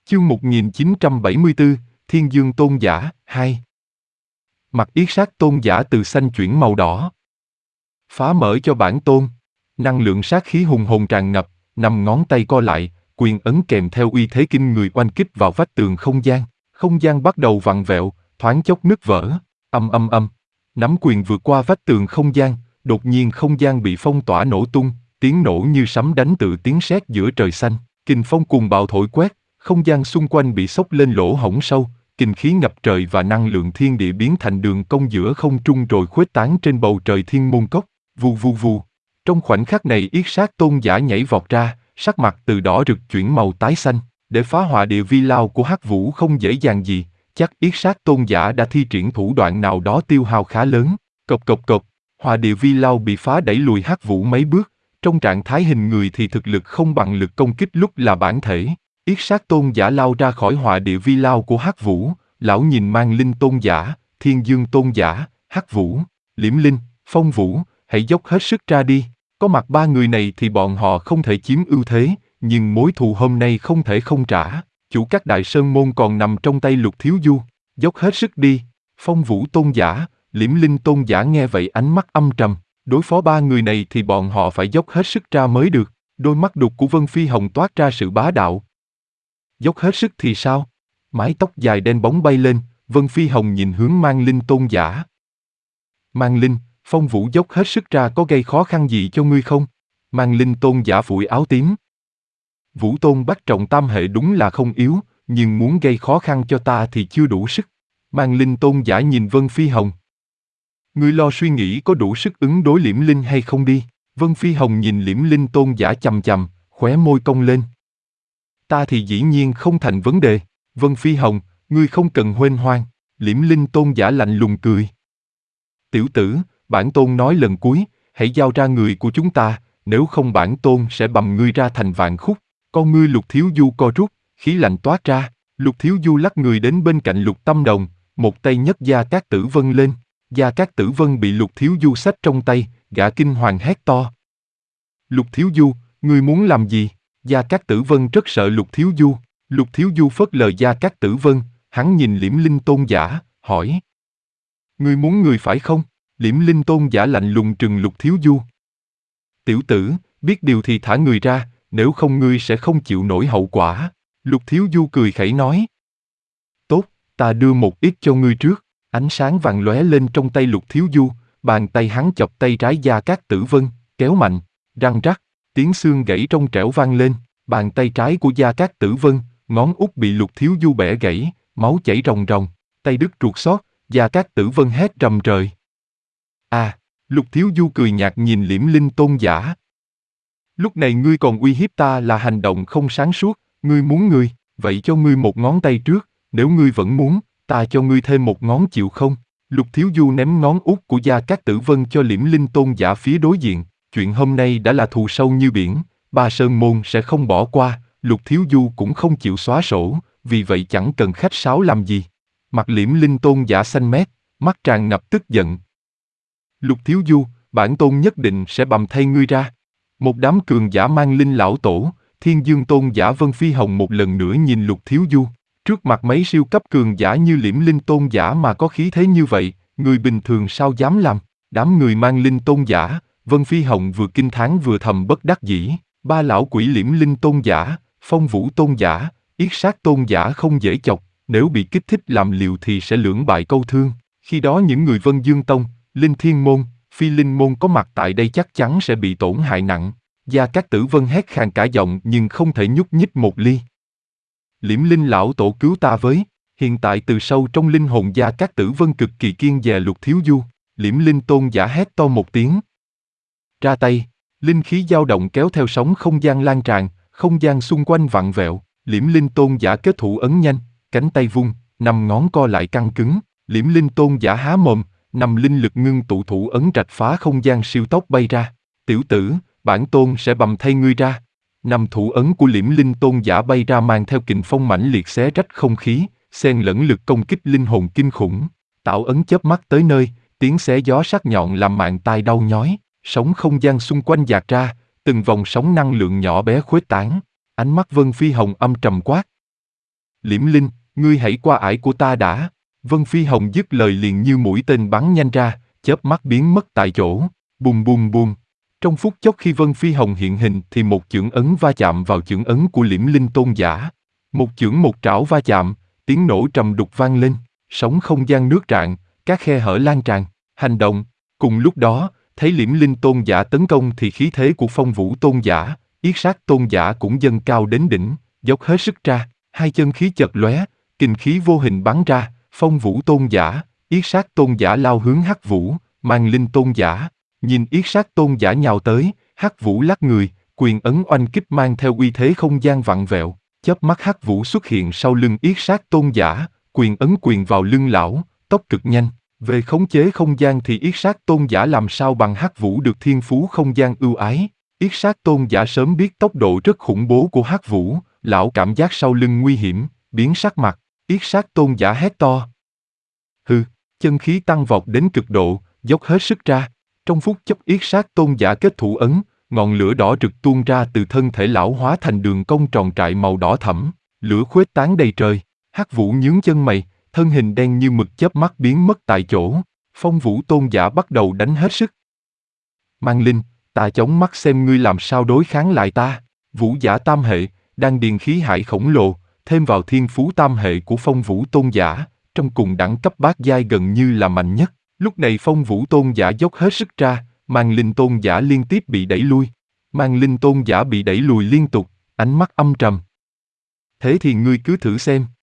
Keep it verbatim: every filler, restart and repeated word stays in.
Chương một nghìn chín trăm bảy mươi tư, Thiên Dương Tôn Giả, hai. Mặt yết sát tôn giả từ xanh chuyển màu đỏ. Phá mở cho bản tôn. Năng lượng sát khí hùng hồn tràn ngập, năm ngón tay co lại, quyền ấn kèm theo uy thế kinh người oanh kích vào vách tường không gian. Không gian bắt đầu vặn vẹo, thoáng chốc nứt vỡ. Âm âm âm. Nắm quyền vượt qua vách tường không gian, đột nhiên không gian bị phong tỏa nổ tung, tiếng nổ như sấm đánh tự tiếng sét giữa trời xanh. Kình phong cuồng bạo thổi quét, không gian xung quanh bị xốc lên lỗ hổng sâu, kinh khí ngập trời và năng lượng thiên địa biến thành đường cong giữa không trung rồi khuếch tán trên bầu trời thiên môn cốc. Vù vù vù. Trong khoảnh khắc này yết sát tôn giả nhảy vọt ra, sắc mặt từ đỏ rực chuyển màu tái xanh. Để phá hỏa địa vi lao của Hắc Vũ không dễ dàng gì, chắc yết sát tôn giả đã thi triển thủ đoạn nào đó tiêu hao khá lớn. Cộc cộc cộc, hỏa địa vi lao bị phá đẩy lùi Hắc Vũ mấy bước. Trong trạng thái hình người thì thực lực không bằng lực công kích lúc là bản thể. Yết sát tôn giả lao ra khỏi hỏa địa vi lao của Hắc Vũ, lão nhìn Mang Linh tôn giả, Thiên Dương tôn giả, Hắc Vũ, Liễm Linh, Phong Vũ, hãy dốc hết sức ra đi. Có mặt ba người này thì bọn họ không thể chiếm ưu thế, nhưng mối thù hôm nay không thể không trả. Chủ các đại sơn môn còn nằm trong tay Lục Thiếu Du, dốc hết sức đi. Phong Vũ tôn giả, Liễm Linh tôn giả nghe vậy ánh mắt âm trầm. Đối phó ba người này thì bọn họ phải dốc hết sức ra mới được. Đôi mắt đục của Vân Phi Hồng toát ra sự bá đạo. Dốc hết sức thì sao? Mái tóc dài đen bóng bay lên, Vân Phi Hồng nhìn hướng Mang Linh tôn giả. Mang Linh, Phong Vũ dốc hết sức ra có gây khó khăn gì cho ngươi không? Mang Linh tôn giả phủi áo tím. Vũ tôn bắt trọng tam hệ đúng là không yếu, nhưng muốn gây khó khăn cho ta thì chưa đủ sức. Mang Linh tôn giả nhìn Vân Phi Hồng. Ngươi lo suy nghĩ có đủ sức ứng đối Liễm Linh hay không đi. Vân Phi Hồng nhìn Liễm Linh tôn giả chằm chằm, khóe môi cong lên. Ta thì dĩ nhiên không thành vấn đề. Vân Phi Hồng, ngươi không cần huênh hoang. Liễm Linh tôn giả lạnh lùng cười. Tiểu tử, bản tôn nói lần cuối, hãy giao ra người của chúng ta, nếu không bản tôn sẽ bầm ngươi ra thành vạn khúc. Con ngươi Lục Thiếu Du co rút, khí lạnh toát ra. Lục Thiếu Du lắc người đến bên cạnh Lục Tâm Đồng, một tay nhấc Gia Cát Tử Vân lên. Gia Cát Tử Vân bị Lục Thiếu Du xách trong tay, gã kinh hoàng hét to. Lục Thiếu Du, ngươi muốn làm gì? Gia Cát Tử Vân rất sợ Lục Thiếu Du. Lục Thiếu Du phớt lờ Gia Cát Tử Vân, hắn nhìn Liễm Linh tôn giả, hỏi. Ngươi muốn người phải không? Liễm Linh tôn giả lạnh lùng trừng Lục Thiếu Du. Tiểu tử, biết điều thì thả người ra, nếu không ngươi sẽ không chịu nổi hậu quả. Lục Thiếu Du cười khẩy nói. Tốt, ta đưa một ít cho ngươi trước. Ánh sáng vàng lóe lên trong tay Lục Thiếu Du, bàn tay hắn chọc tay trái Gia Cát Tử Vân, kéo mạnh, răng rắc, tiếng xương gãy trong trẻo vang lên. Bàn tay trái của Gia Cát Tử Vân, ngón út bị Lục Thiếu Du bẻ gãy, máu chảy ròng ròng, tay đứt ruột xót. Gia Cát Tử Vân hét rầm rời. À, Lục Thiếu Du cười nhạt nhìn Liễm Linh tôn giả. Lúc này ngươi còn uy hiếp ta là hành động không sáng suốt, ngươi muốn ngươi, vậy cho ngươi một ngón tay trước, nếu ngươi vẫn muốn, ta cho ngươi thêm một ngón chịu không? Lục Thiếu Du ném ngón út của Gia Cát Tử Vân cho Liễm Linh tôn giả phía đối diện. Chuyện hôm nay đã là thù sâu như biển, ba sơn môn sẽ không bỏ qua, Lục Thiếu Du cũng không chịu xóa sổ, vì vậy chẳng cần khách sáo làm gì. Mặt Liễm Linh tôn giả xanh mét, mắt tràn ngập tức giận. Lục Thiếu Du, bản tôn nhất định sẽ bầm thay ngươi ra. Một đám cường giả Mang Linh lão tổ, Thiên Dương tôn giả Vân Phi Hồng một lần nữa nhìn Lục Thiếu Du. Trước mặt mấy siêu cấp cường giả như Liễm Linh tôn giả mà có khí thế như vậy, người bình thường sao dám làm? Đám người Mang Linh tôn giả, Vân Phi Hồng vừa kinh thán vừa thầm bất đắc dĩ. Ba lão quỷ Liễm Linh tôn giả, Phong Vũ tôn giả, yết sát tôn giả không dễ chọc, nếu bị kích thích làm liều thì sẽ lưỡng bại câu thương. Khi đó những người Vân Dương Tông, Linh Thiên Môn, Phi Linh Môn có mặt tại đây chắc chắn sẽ bị tổn hại nặng. Gia Cát Tử Vân hét khàn cả giọng nhưng không thể nhúc nhích một ly. Liễm Linh lão tổ cứu ta với. Hiện tại từ sâu trong linh hồn Gia Cát Tử Vân cực kỳ kiêng dè Lục Thiếu Du. Liễm Linh tôn giả hét to một tiếng. Ra tay, linh khí dao động kéo theo sóng không gian lan tràn, không gian xung quanh vặn vẹo. Liễm Linh tôn giả kết thủ ấn nhanh, cánh tay vung, năm ngón co lại căng cứng. Liễm Linh tôn giả há mồm, năm linh lực ngưng tụ thủ ấn rạch phá không gian siêu tốc bay ra. Tiểu tử, bản tôn sẽ bầm thay ngươi ra. Năm thủ ấn của Liễm Linh tôn giả bay ra mang theo kình phong mãnh liệt xé rách không khí, xen lẫn lực công kích linh hồn kinh khủng. Tạo ấn chớp mắt tới nơi, tiếng xé gió sắc nhọn làm mạn tai đau nhói. Sóng không gian xung quanh dạt ra, từng vòng sóng năng lượng nhỏ bé khuếch tán. Ánh mắt Vân Phi Hồng âm trầm quát. Liễm Linh, ngươi hãy qua ải của ta đã. Vân Phi Hồng dứt lời liền như mũi tên bắn nhanh ra, chớp mắt biến mất tại chỗ. Bùm bùm bùm. Trong phút chốc khi Vân Phi Hồng hiện hình thì một chưởng ấn va chạm vào chưởng ấn của Liễm Linh tôn giả. Một chưởng một trảo va chạm, tiếng nổ trầm đục vang lên, sóng không gian nước rạn, các khe hở lan tràn. Hành động. Cùng lúc đó, thấy Liễm Linh tôn giả tấn công thì khí thế của Phong Vũ tôn giả, Yết Sát tôn giả cũng dâng cao đến đỉnh, dốc hết sức ra, hai chân khí chật lóe, kình khí vô hình bắn ra, Phong Vũ tôn giả, Yết Sát tôn giả lao hướng Hắc Vũ, Mang Linh tôn giả. Nhìn Yết Sát tôn giả nhào tới, Hắc Vũ lắc người, quyền ấn oanh kích mang theo uy thế không gian vặn vẹo, chớp mắt Hắc Vũ xuất hiện sau lưng Yết Sát tôn giả, quyền ấn quyền vào lưng lão, tốc cực nhanh. Về khống chế không gian thì Yết Sát tôn giả làm sao bằng Hắc Vũ được thiên phú không gian ưu ái. Yết Sát tôn giả sớm biết tốc độ rất khủng bố của Hắc Vũ, lão cảm giác sau lưng nguy hiểm, biến sắc mặt. Yết Sát tôn giả hét to. Hừ, chân khí tăng vọt đến cực độ, dốc hết sức ra. Trong phút chốc Yết Sát tôn giả kết thủ ấn, ngọn lửa đỏ rực tuôn ra từ thân thể lão hóa thành đường cong tròn trại màu đỏ thẫm, lửa khuếch tán đầy trời. Hắc Vũ nhướng chân mày, thân hình đen như mực chớp mắt biến mất tại chỗ. Phong Vũ tôn giả bắt đầu đánh hết sức. Mang Linh, ta chống mắt xem ngươi làm sao đối kháng lại ta. Vũ giả tam hệ, đang điền khí hải khổng lồ, thêm vào thiên phú tam hệ của Phong Vũ tôn giả, trong cùng đẳng cấp bát giai gần như là mạnh nhất. Lúc này Phong Vũ tôn giả dốc hết sức ra, Mang Linh tôn giả liên tiếp bị đẩy lui. Mang Linh tôn giả bị đẩy lùi liên tục, ánh mắt âm trầm. Thế thì ngươi cứ thử xem.